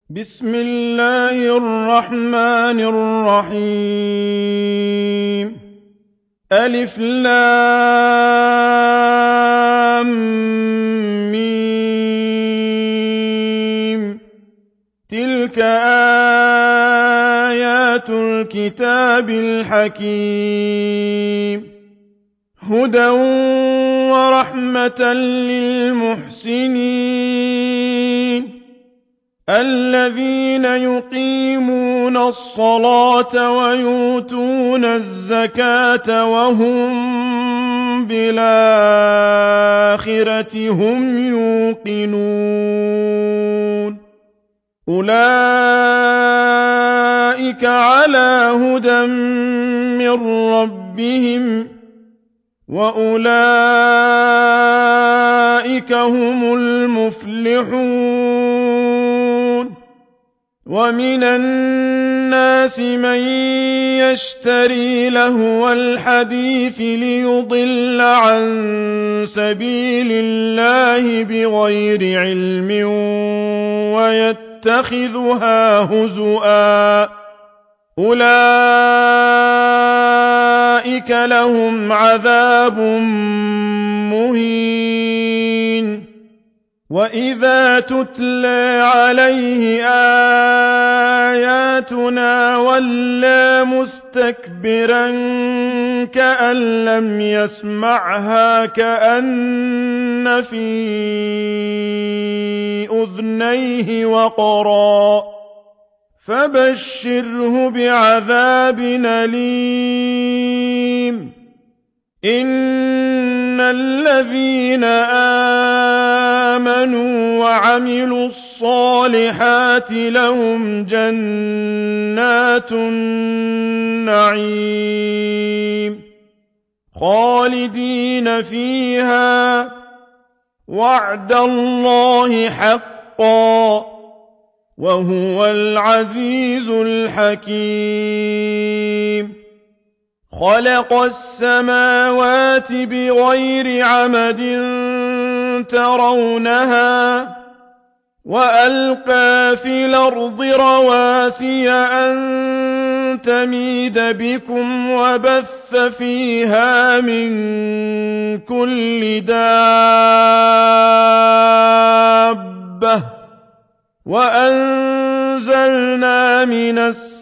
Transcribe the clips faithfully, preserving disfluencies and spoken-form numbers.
بسم الله الرحمن الرحيم ألف لام ميم تلك آيات الكتاب الحكيم هدى ورحمة للمحسنين الذين يقيمون الصلاة ويؤتون الزكاة وهم بالآخرة هم يوقنون أولئك على هدى من ربهم وأولئك هم المفلحون ومن الناس من يشتري لهو الحديث ليضل عن سبيل الله بغير علم ويتخذها هزؤا أولئك لهم عذاب مهين وإذا تتلى عليه آياتنا ولى مستكبرا كأن لم يسمعها كأن في أذنيه وقرا فبشره بعذاب أليم إن الذين آمنوا وعملوا الصالحات لهم جنات النعيم خالدين فيها وعد الله حقا وهو العزيز الحكيم خلق السماوات بغير عمد ترونها وألقى في الأرض رواسي أن تميد بكم وبث فيها من كل دابة وأنزلنا من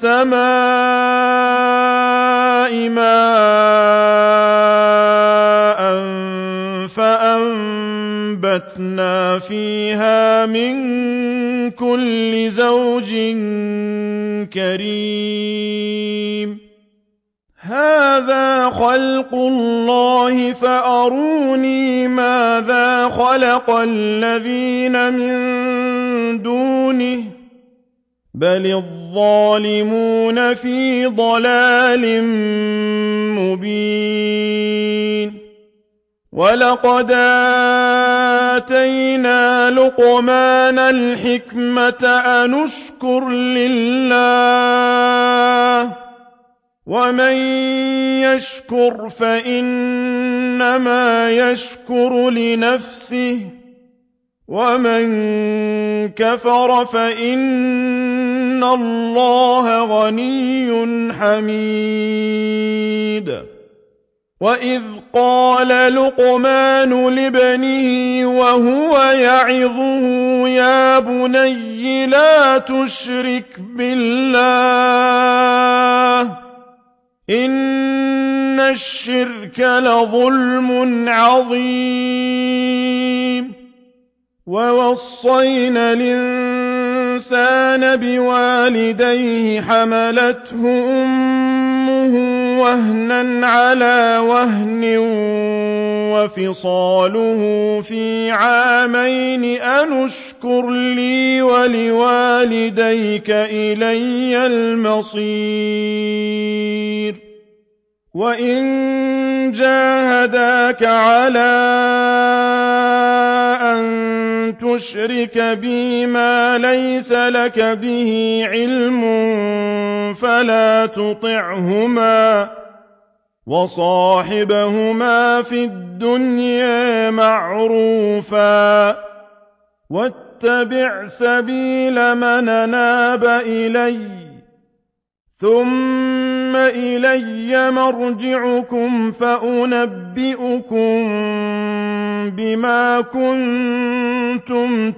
السماء ماء فأنبتنا فيها من كل زوج كريم هذا خلق الله فأروني ماذا خلق الذين من دونه بل الظالمون في ضلال مبين ولقد آتينا لقمان الحكمة أن اشكر لله ومن يشكر فإنما يشكر لنفسه ومن كفر فإن الله غني حميد وإذ قال لقمان لابنه وهو يعظه يا بني لا تشرك بالله إن الشرك لظلم عظيم ووصينا الإنسان بوالديه حملته أمه وهنا على وهن وفصاله في عامين أن اشكر لي ولوالديك إلي المصير وإن جاهداك على أن تشرك بي ما ليس لك به علم فلا تطعهما وصاحبهما في الدنيا معروفا واتبع سبيل من أناب إلي ثم إلي مرجعكم فأنبئكم بما كنتم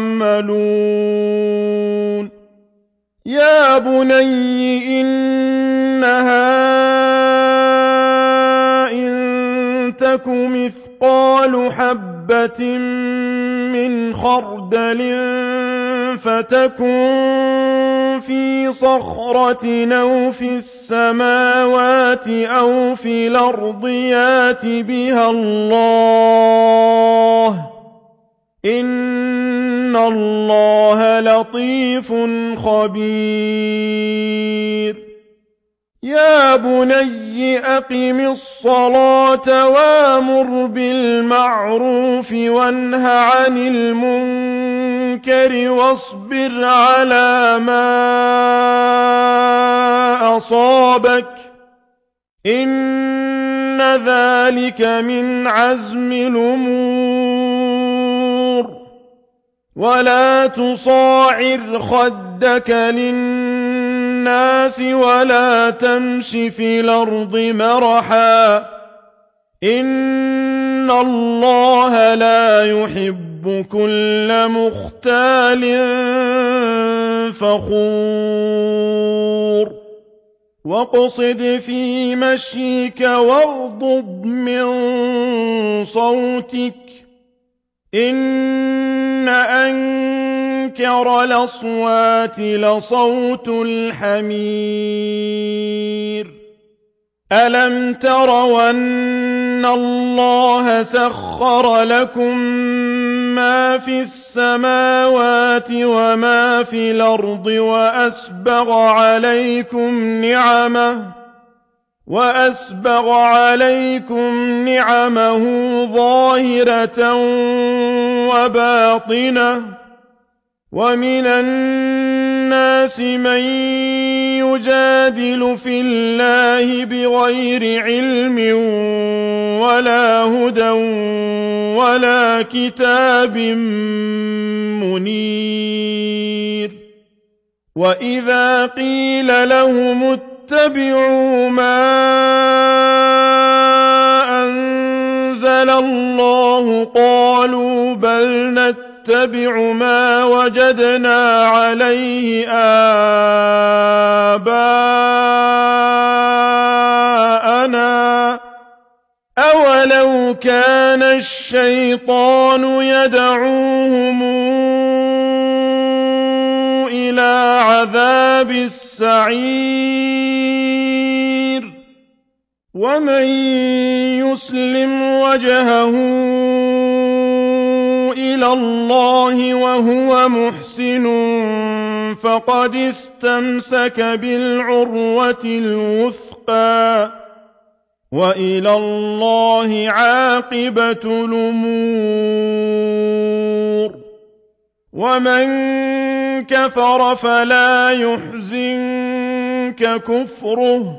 تعملون يا بني إنها إن تك مثقال حبة من خردل فتكن في صخرة أو في السماوات أو في الأرض يات بها الله إن الله لطيف خبير يا بني أقم الصلاة وامر بالمعروف وانه عن المنكر واصبر على ما أصابك إن ذلك من عزم الأمور ولا تصاعر خدك للناس ولا تمش في الأرض مرحا إن الله لا يحب كل مختال فخور واقصد في مشيك واغضض من صوتك إن أنكر الأصوات لصوت الحمير ألم تروا أن الله سخر لكم ما في السماوات وما في الأرض وأسبغ عليكم نعمه وأسبغ عليكم نعمه ظاهرة وباطنة ومن الناس من يجادل في الله بغير علم ولا هدى ولا كتاب منير وإذا قيل لهم اتبعوا ما أنزل الله قالوا بل نتبع ما وجدنا عليه آباءنا أولو كان الشيطان يدعوهم إلى عذاب السعير ومن يسلم وجهه إلى الله وهو محسن فقد استمسك بالعروة الوثقى وإلى الله عاقبة الأمور ومن كفر فلا يحزنك كفره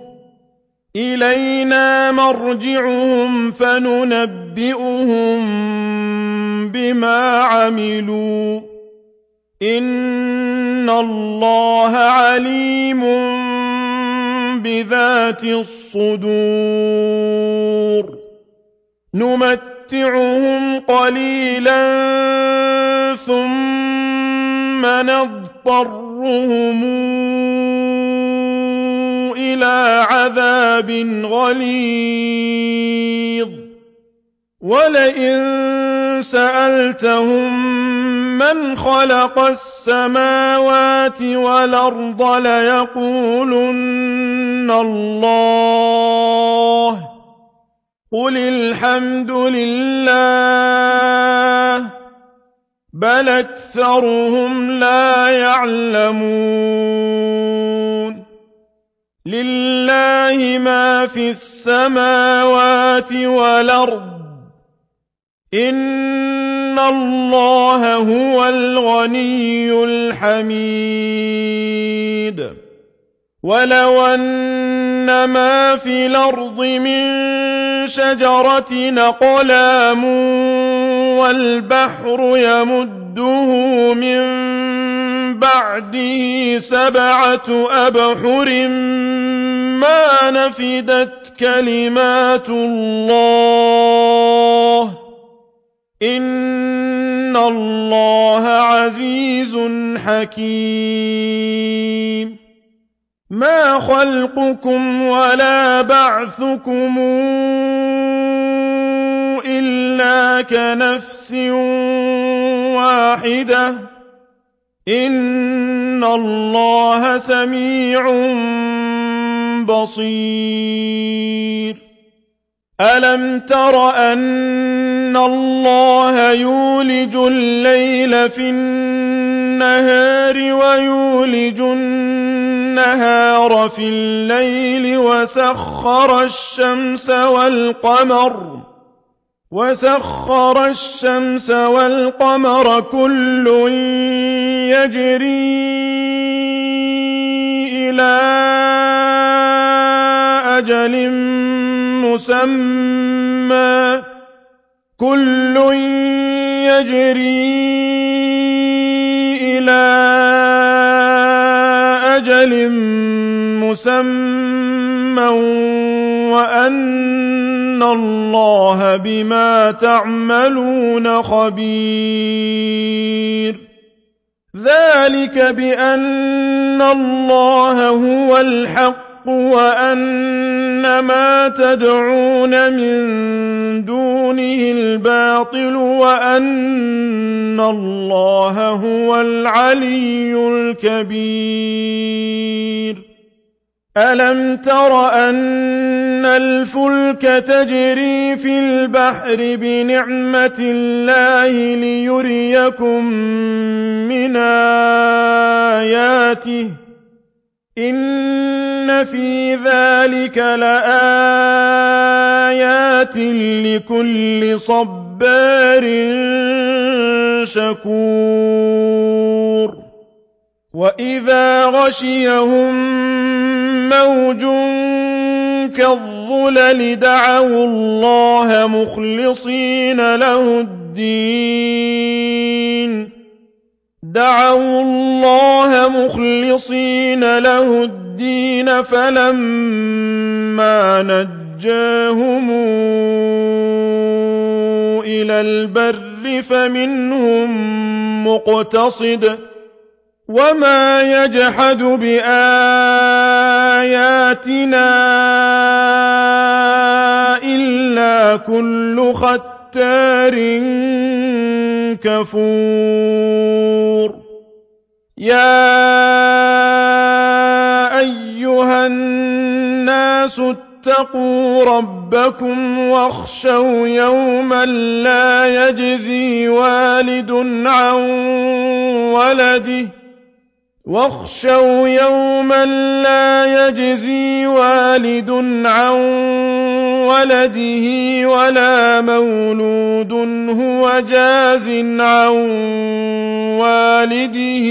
إلينا مرجعهم فننبئهم بما عملوا إن الله عليم بذات الصدور نمتعهم قليلا ثم نضطرهم إلى عذاب غليظ ولئن سألتهم من خلق السماوات والأرض ليقولن الله قل الحمد لله بل أكثرهم لا يعلمون لله ما في السماوات والأرض إن الله هو الغني الحميد ولو أن ما في الأرض من شجرة أقلام والبحر يمده فنمده من بعده سبعة أبحر ما نفدت كلمات الله إن الله عزيز حكيم ما خلقكم ولا بعثكم إلا كنفس واحدة إن الله سميع بصير ألم تر أن الله يولج الليل في النهار ويولج النهار في الليل وسخر الشمس والقمر وسخر الشمس والقمر كل يجري إلى أجل مسمى كل يجري إلى أجل مسمى وأن الله بما تعملون خبير ذلك بأن الله هو الحق وأن ما تدعون من دونه الباطل وأن الله هو العلي الكبير ألم تر أن الفلك تجري في البحر بنعمة الله ليريكم من آياته إن في ذلك لآيات لكل صبار شكور وإذا غشيهم موج كالظلل دعوا الله مخلصين له الدين دعوا الله مخلصين له الدين فلما نجاهم إلى البر فمنهم مقتصد وما يجحد بآياتنا إلا كل ختار كفور يا أيها الناس اتقوا ربكم واخشوا يوما لا يجزي والد عن ولده واخشوا يوما لا يجزي والد عن ولده ولا مولود هو جاز عن والده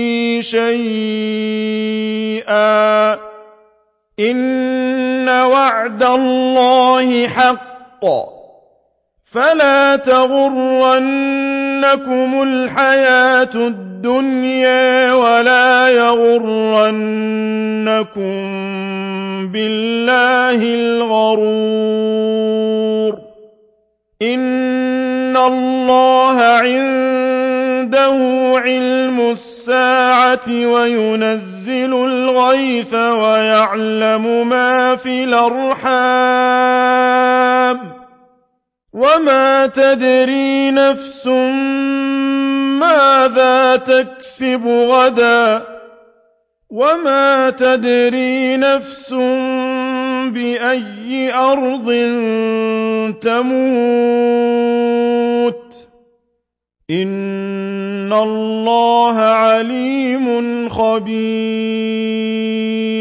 شيئا إن وعد الله حق فلا تغرنكم الحياة الدنيا ولا يغرنكم بالله الغرور إن الله عنده علم الساعة وينزل الغيث ويعلم ما في الأرحام وما تدري نفس ماذا تكسب غدا وما تدري نفس بأي أرض تموت إن الله عليم خبير